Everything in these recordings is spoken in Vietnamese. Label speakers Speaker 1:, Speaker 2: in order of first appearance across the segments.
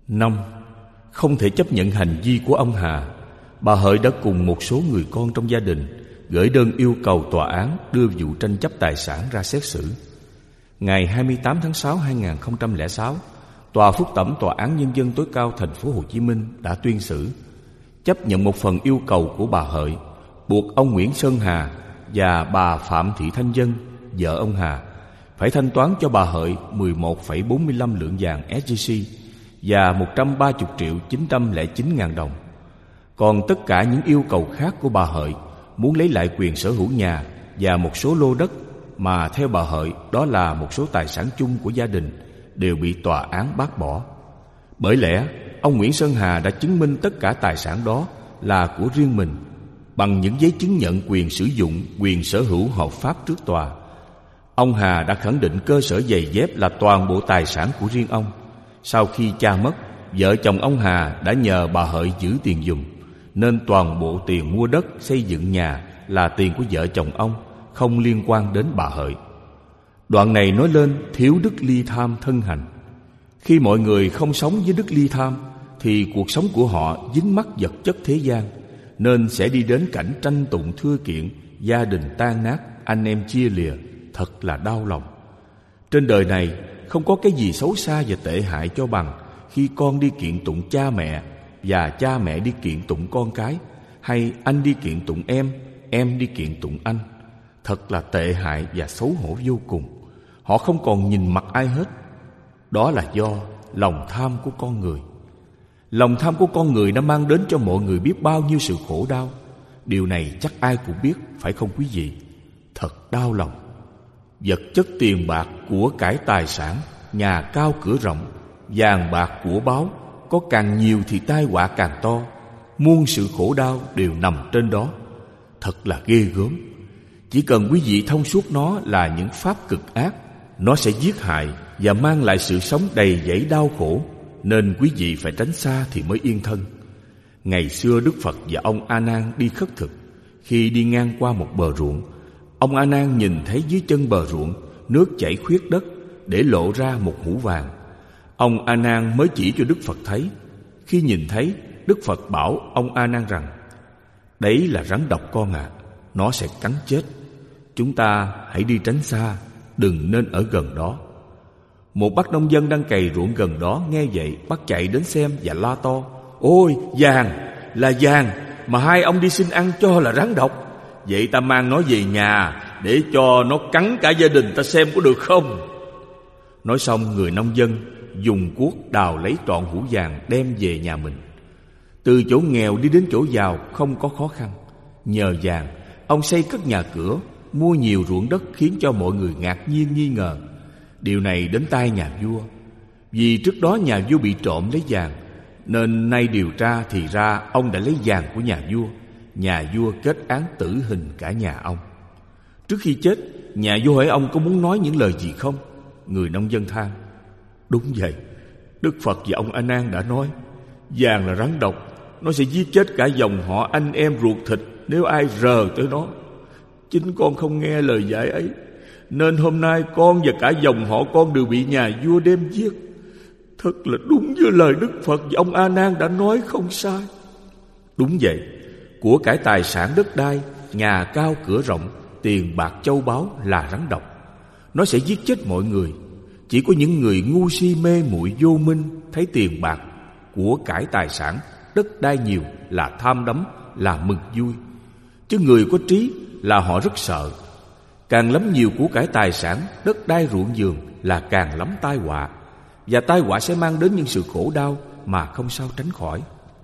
Speaker 1: 5. Không thể chấp nhận hành vi của ông Hà, bà Hợi đã cùng một số người con trong gia đình gửi đơn yêu cầu tòa án đưa vụ tranh chấp tài sản ra xét xử. Ngày 28 tháng 6 2006, Tòa Phúc thẩm Tòa án Nhân dân tối cao thành phố Hồ Chí Minh đã tuyên xử, chấp nhận một phần yêu cầu của bà Hợi, buộc ông Nguyễn Sơn Hà và bà Phạm Thị Thanh Vân, vợ ông Hà, phải thanh toán cho bà Hợi 11,45 lượng vàng SJC và 130.909 ngàn đồng. Còn tất cả những yêu cầu khác của bà Hợi muốn lấy lại quyền sở hữu nhà và một số lô đất mà theo bà Hợi đó là một số tài sản chung của gia đình đều bị tòa án bác bỏ. Bởi lẽ ông Nguyễn Sơn Hà đã chứng minh tất cả tài sản đó là của riêng mình bằng những giấy chứng nhận quyền sử dụng, quyền sở hữu hợp pháp trước tòa. Ông Hà đã khẳng định cơ sở giày dép là toàn bộ tài sản của riêng ông. Sau khi cha mất, vợ chồng ông Hà đã nhờ bà Hợi giữ tiền giùm, nên toàn bộ tiền mua đất xây dựng nhà là tiền của vợ chồng ông, không liên quan đến bà Hợi. Đoạn này nói lên thiếu đức ly tham thân hành. Khi mọi người không sống với đức ly tham thì cuộc sống của họ dính mắc vật chất thế gian, nên sẽ đi đến cảnh tranh tụng thưa kiện, gia đình tan nát, anh em chia lìa, thật là đau lòng. Trên đời này không có cái gì xấu xa và tệ hại cho bằng khi con đi kiện tụng cha mẹ và cha mẹ đi kiện tụng con cái, hay anh đi kiện tụng em đi kiện tụng anh. Thật là tệ hại và xấu hổ vô cùng. Họ không còn nhìn mặt ai hết. Đó là do lòng tham của con người. Lòng tham của con người đã mang đến cho mọi người biết bao nhiêu sự khổ đau. Điều này chắc ai cũng biết, phải không quý vị? Thật đau lòng. Vật chất tiền bạc, của cải tài sản, nhà cao cửa rộng, vàng bạc của báu, có càng nhiều thì tai họa càng to. Muôn sự khổ đau đều nằm trên đó. Thật là ghê gớm. Chỉ cần quý vị thông suốt nó là những pháp cực ác, nó sẽ giết hại và mang lại sự sống đầy dẫy đau khổ, nên quý vị phải tránh xa thì mới yên thân. Ngày xưa Đức Phật và ông A Nan đi khất thực. Khi đi ngang qua một bờ ruộng, ông A Nan nhìn thấy dưới chân bờ ruộng nước chảy khuyết đất, để lộ ra một hũ vàng. Ông A Nan mới chỉ cho Đức Phật thấy. Khi nhìn thấy, Đức Phật bảo ông A Nan rằng: đấy là rắn độc con ạ, nó sẽ cắn chết. Chúng ta hãy đi tránh xa, đừng nên ở gần đó. Một bác nông dân đang cày ruộng gần đó nghe vậy, bác chạy đến xem và la to: ôi, vàng, là vàng mà hai ông đi xin ăn cho là rắn độc. Vậy ta mang nó về nhà để cho nó cắn cả gia đình ta xem có được không? Nói xong, người nông dân dùng cuốc đào lấy trọn hũ vàng đem về nhà mình. Từ chỗ nghèo đi đến chỗ giàu không có khó khăn. Nhờ vàng, ông xây cất nhà cửa, mua nhiều ruộng đất, khiến cho mọi người ngạc nhiên nghi ngờ. Điều này đến tai nhà vua. Vì trước đó nhà vua bị trộm lấy vàng, nên nay điều tra thì ra ông đã lấy vàng của nhà vua. Nhà vua kết án tử hình cả nhà ông. Trước khi chết, nhà vua hỏi ông có muốn nói những lời gì không. Người nông dân than: đúng vậy, Đức Phật và ông A Nan đã nói vàng là rắn độc, nó sẽ giết chết cả dòng họ anh em ruột thịt nếu ai rờ tới nó. Chính con không nghe lời dạy ấy, nên hôm nay con và cả dòng họ con đều bị nhà vua đem giết. Thật là đúng như lời Đức Phật và ông A Nan đã nói, không sai. Đúng vậy, của cải tài sản đất đai, nhà cao cửa rộng, tiền bạc châu báu là rắn độc. Nó sẽ giết chết mọi người. Chỉ có những người ngu si mê muội vô minh thấy tiền bạc, của cải tài sản, đất đai nhiều là tham đắm, là mừng vui. Chứ người có trí là họ rất sợ. Càng lắm nhiều của cải tài sản, đất đai ruộng vườn là càng lắm tai họa. Và tai họa sẽ mang đến những sự khổ đau mà không sao tránh khỏi.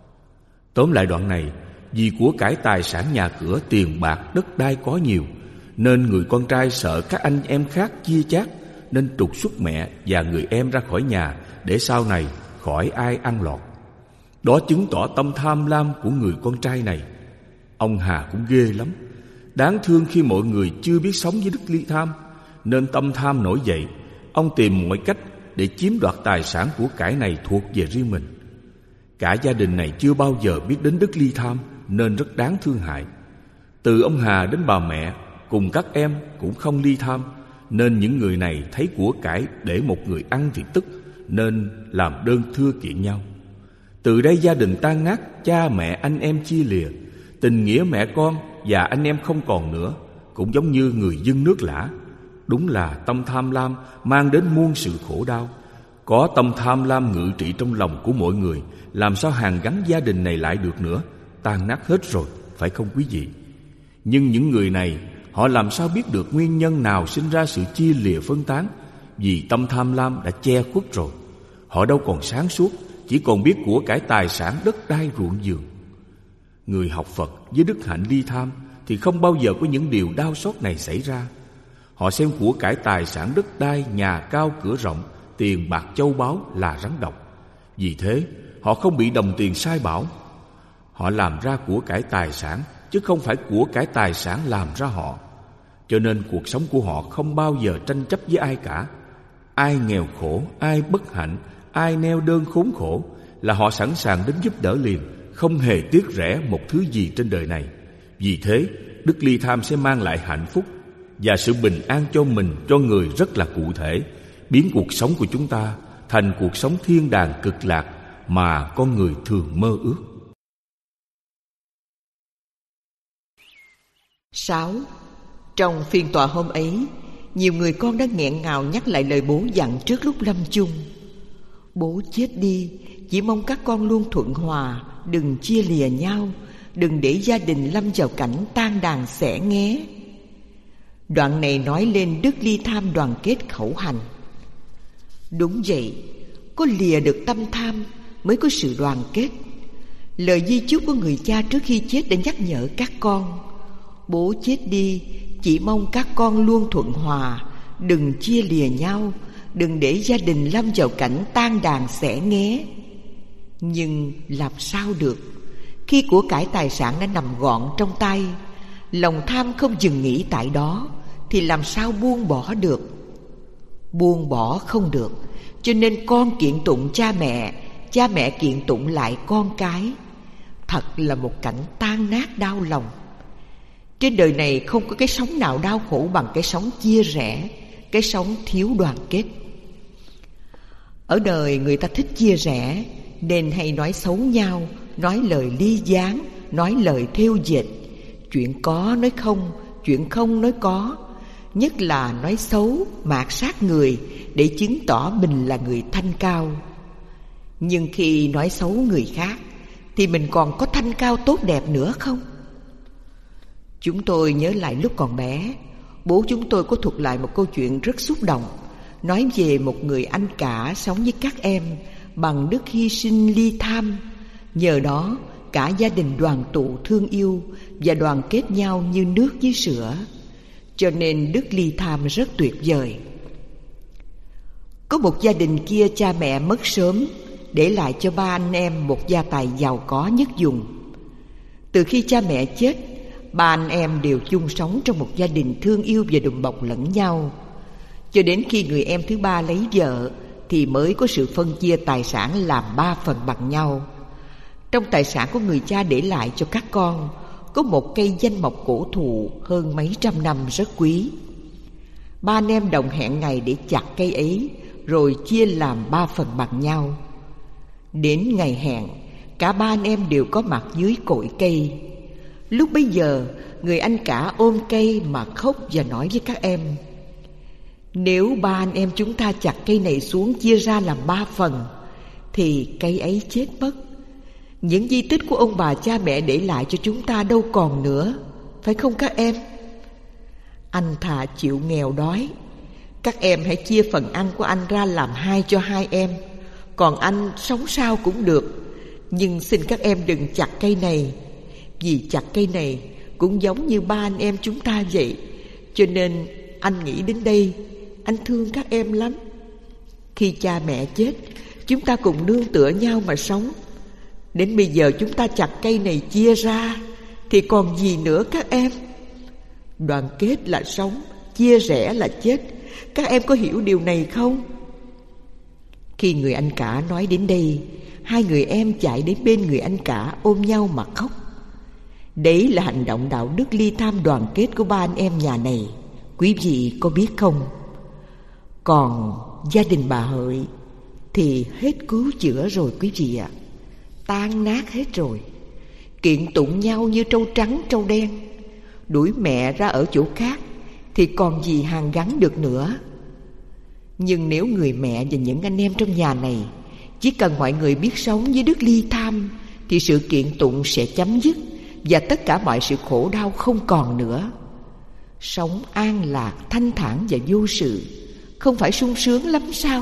Speaker 1: Tóm lại đoạn này, vì của cải tài sản, nhà cửa, tiền bạc, đất đai có nhiều, nên người con trai sợ các anh em khác chia chác, nên trục xuất mẹ và người em ra khỏi nhà, để sau này khỏi ai ăn lọt. Đó chứng tỏ tâm tham lam của người con trai này. Ông Hà cũng ghê lắm. Đáng thương khi mọi người chưa biết sống với đức ly tham, nên tâm tham nổi dậy. Ông tìm mọi cách để chiếm đoạt tài sản của cải này thuộc về riêng mình. Cả gia đình này chưa bao giờ biết đến đức ly tham, nên rất đáng thương hại. Từ ông Hà đến bà mẹ cùng các em cũng không ly tham, nên những người này thấy của cải để một người ăn thì tức, nên làm đơn thưa kiện nhau. Từ đây gia đình tan nát, cha mẹ anh em chia lìa, tình nghĩa mẹ con và anh em không còn nữa. Cũng giống như người dưng nước lã. Đúng là tâm tham lam mang đến muôn sự khổ đau. Có tâm tham lam ngự trị trong lòng của mọi người, làm sao hàn gắn gia đình này lại được nữa? Tan nát hết rồi, phải không quý vị? Nhưng những người này, họ làm sao biết được nguyên nhân nào sinh ra sự chia lìa phân tán? Vì tâm tham lam đã che khuất rồi. Họ đâu còn sáng suốt, chỉ còn biết của cải tài sản, đất đai, ruộng vườn. Người học Phật với đức hạnh ly tham thì không bao giờ có những điều đau xót này xảy ra. Họ xem của cải tài sản, đất đai, nhà cao cửa rộng, tiền bạc châu báu là rắn độc. Vì thế họ không bị đồng tiền sai bảo. Họ làm ra của cải tài sản, chứ không phải của cải tài sản làm ra họ. Cho nên cuộc sống của họ không bao giờ tranh chấp với ai cả. Ai nghèo khổ, ai bất hạnh, ai neo đơn khốn khổ là họ sẵn sàng đến giúp đỡ liền, không hề tiếc rẻ một thứ gì trên đời này. Vì thế đức ly tham sẽ mang lại hạnh phúc và sự bình an cho mình, cho người rất là cụ thể, biến cuộc sống của chúng ta thành cuộc sống thiên đàng cực lạc mà con người thường mơ ước.
Speaker 2: 6. Trong phiên tòa hôm ấy, nhiều người con đã nghẹn ngào nhắc lại lời bố dặn trước lúc lâm chung. Bố chết đi, chỉ mong các con luôn thuận hòa, đừng chia lìa nhau, đừng để gia đình lâm vào cảnh tan đàn xẻ nghé. Đoạn này nói lên đức ly tham đoàn kết khẩu hành. Đúng vậy, có lìa được tâm tham mới có sự đoàn kết. Lời di chúc của người cha trước khi chết đã nhắc nhở các con: bố chết đi, chỉ mong các con luôn thuận hòa, đừng chia lìa nhau, đừng để gia đình lâm vào cảnh tan đàn xẻ nghé. Nhưng làm sao được khi của cải tài sản đã nằm gọn trong tay? Lòng tham không dừng nghỉ tại đó thì làm sao buông bỏ được? Buông bỏ không được, cho nên con kiện tụng cha mẹ kiện tụng lại con cái. Thật là một cảnh tan nát đau lòng. Trên đời này không có cái sống nào đau khổ bằng cái sống chia rẽ, cái sống thiếu đoàn kết. Ở đời người ta thích chia rẽ, nên hay nói xấu nhau, nói lời ly gián, nói lời thêu dệt. Chuyện có nói không, chuyện không nói có. Nhất là nói xấu, mạt sát người để chứng tỏ mình là người thanh cao. Nhưng khi nói xấu người khác thì mình còn có thanh cao tốt đẹp nữa không? Chúng tôi nhớ lại lúc còn bé, bố chúng tôi có thuật lại một câu chuyện rất xúc động, nói về một người anh cả sống với các em bằng đức hy sinh ly tham. Nhờ đó cả gia đình đoàn tụ thương yêu và đoàn kết nhau như nước với sữa. Cho nên đức ly tham rất tuyệt vời. Có một gia đình kia cha mẹ mất sớm, để lại cho ba anh em một gia tài giàu có nhất vùng. Từ khi cha mẹ chết, ba anh em đều chung sống trong một gia đình thương yêu và đùm bọc lẫn nhau. Cho đến khi người em thứ ba lấy vợ thì mới có sự phân chia tài sản làm 3 phần bằng nhau. Trong tài sản của người cha để lại cho các con có một cây danh mộc cổ thụ hơn mấy trăm năm rất quý. Ba anh em đồng hẹn ngày để chặt cây ấy, rồi chia làm 3 phần bằng nhau. Đến ngày hẹn, cả ba anh em đều có mặt dưới cội cây. Lúc bấy giờ, người anh cả ôm cây mà khóc và nói với các em: nếu ba anh em chúng ta chặt cây này xuống chia ra làm 3 phần thì cây ấy chết mất. Những di tích của ông bà cha mẹ để lại cho chúng ta đâu còn nữa, phải không các em? Anh thà chịu nghèo đói. Các em hãy chia phần ăn của anh ra làm 2 cho 2 em, còn anh sống sao cũng được. Nhưng xin các em đừng chặt cây này, vì chặt cây này cũng giống như ba anh em chúng ta vậy. Cho nên anh nghĩ đến đây, anh thương các em lắm. Khi cha mẹ chết, chúng ta cùng nương tựa nhau mà sống. Đến bây giờ chúng ta chặt cây này chia ra thì còn gì nữa các em? Đoàn kết là sống, chia rẽ là chết. Các em có hiểu điều này không? Khi người anh cả nói đến đây, 2 người em chạy đến bên người anh cả ôm nhau mà khóc. Đấy là hành động đạo đức ly tham đoàn kết của ba anh em nhà này. Quý vị có biết không? Còn gia đình bà Hợi thì hết cứu chữa rồi quý vị ạ. tan nát hết rồi. Kiện tụng nhau như trâu trắng trâu đen. Đuổi mẹ ra ở chỗ khác thì còn gì hàn gắn được nữa. Nhưng nếu người mẹ và những anh em trong nhà này chỉ cần mọi người biết sống với đức ly tham, thì sự kiện tụng sẽ chấm dứt và tất cả mọi sự khổ đau không còn nữa. Sống an lạc, thanh thản và vô sự, không phải sung sướng lắm sao?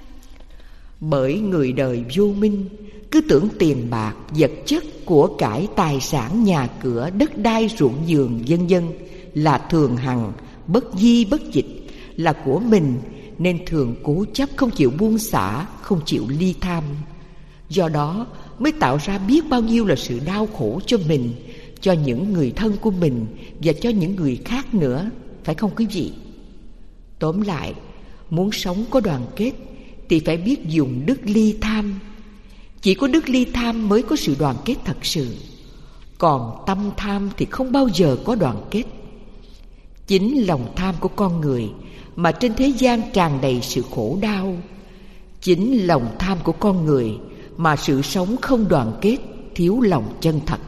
Speaker 2: Bởi người đời vô minh, cứ tưởng tiền bạc, vật chất, của cải, tài sản, nhà cửa, đất đai, ruộng vườn, vân vân là thường hằng, bất di bất dịch, là của mình, nên thường cố chấp không chịu buông xả, không chịu ly tham. Do đó mới tạo ra biết bao nhiêu là sự đau khổ cho mình, cho những người thân của mình và cho những người khác nữa, phải không quý vị? Tóm lại, muốn sống có đoàn kết thì phải biết dùng đức ly tham. Chỉ có đức ly tham mới có sự đoàn kết thật sự. Còn tâm tham thì không bao giờ có đoàn kết. Chính lòng tham của con người mà trên thế gian tràn đầy sự khổ đau. Chính lòng tham của con người mà sự sống không đoàn kết, thiếu lòng chân thật.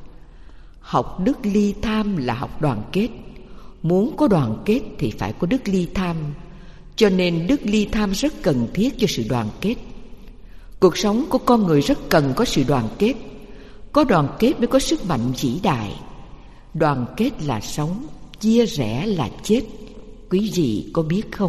Speaker 2: Học đức ly tham là học đoàn kết. Muốn có đoàn kết thì phải có đức ly tham. Cho nên đức ly tham rất cần thiết cho sự đoàn kết. Cuộc sống của con người rất cần có sự đoàn kết. Có đoàn kết mới có sức mạnh vĩ đại. Đoàn kết là sống, chia rẽ là chết. Quý vị có biết không?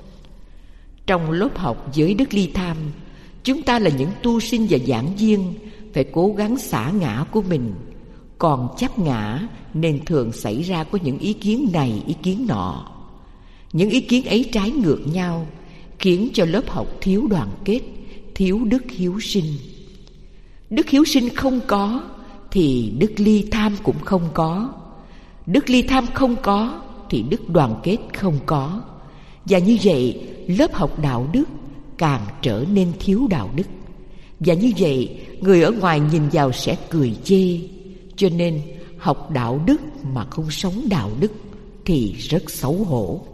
Speaker 2: Trong lớp học giới đức ly tham, chúng ta là những tu sinh và giảng viên phải cố gắng xả ngã của mình. Còn chấp ngã nên thường xảy ra có những ý kiến này, ý kiến nọ. Những ý kiến ấy trái ngược nhau, khiến cho lớp học thiếu đoàn kết, thiếu đức hiếu sinh. Đức hiếu sinh không có thì đức ly tham cũng không có. Đức ly tham không có thì đức đoàn kết không có. Và như vậy, lớp học đạo đức càng trở nên thiếu đạo đức. Và như vậy, người ở ngoài nhìn vào sẽ cười chê. Cho nên, học đạo đức mà không sống đạo đức thì rất xấu hổ.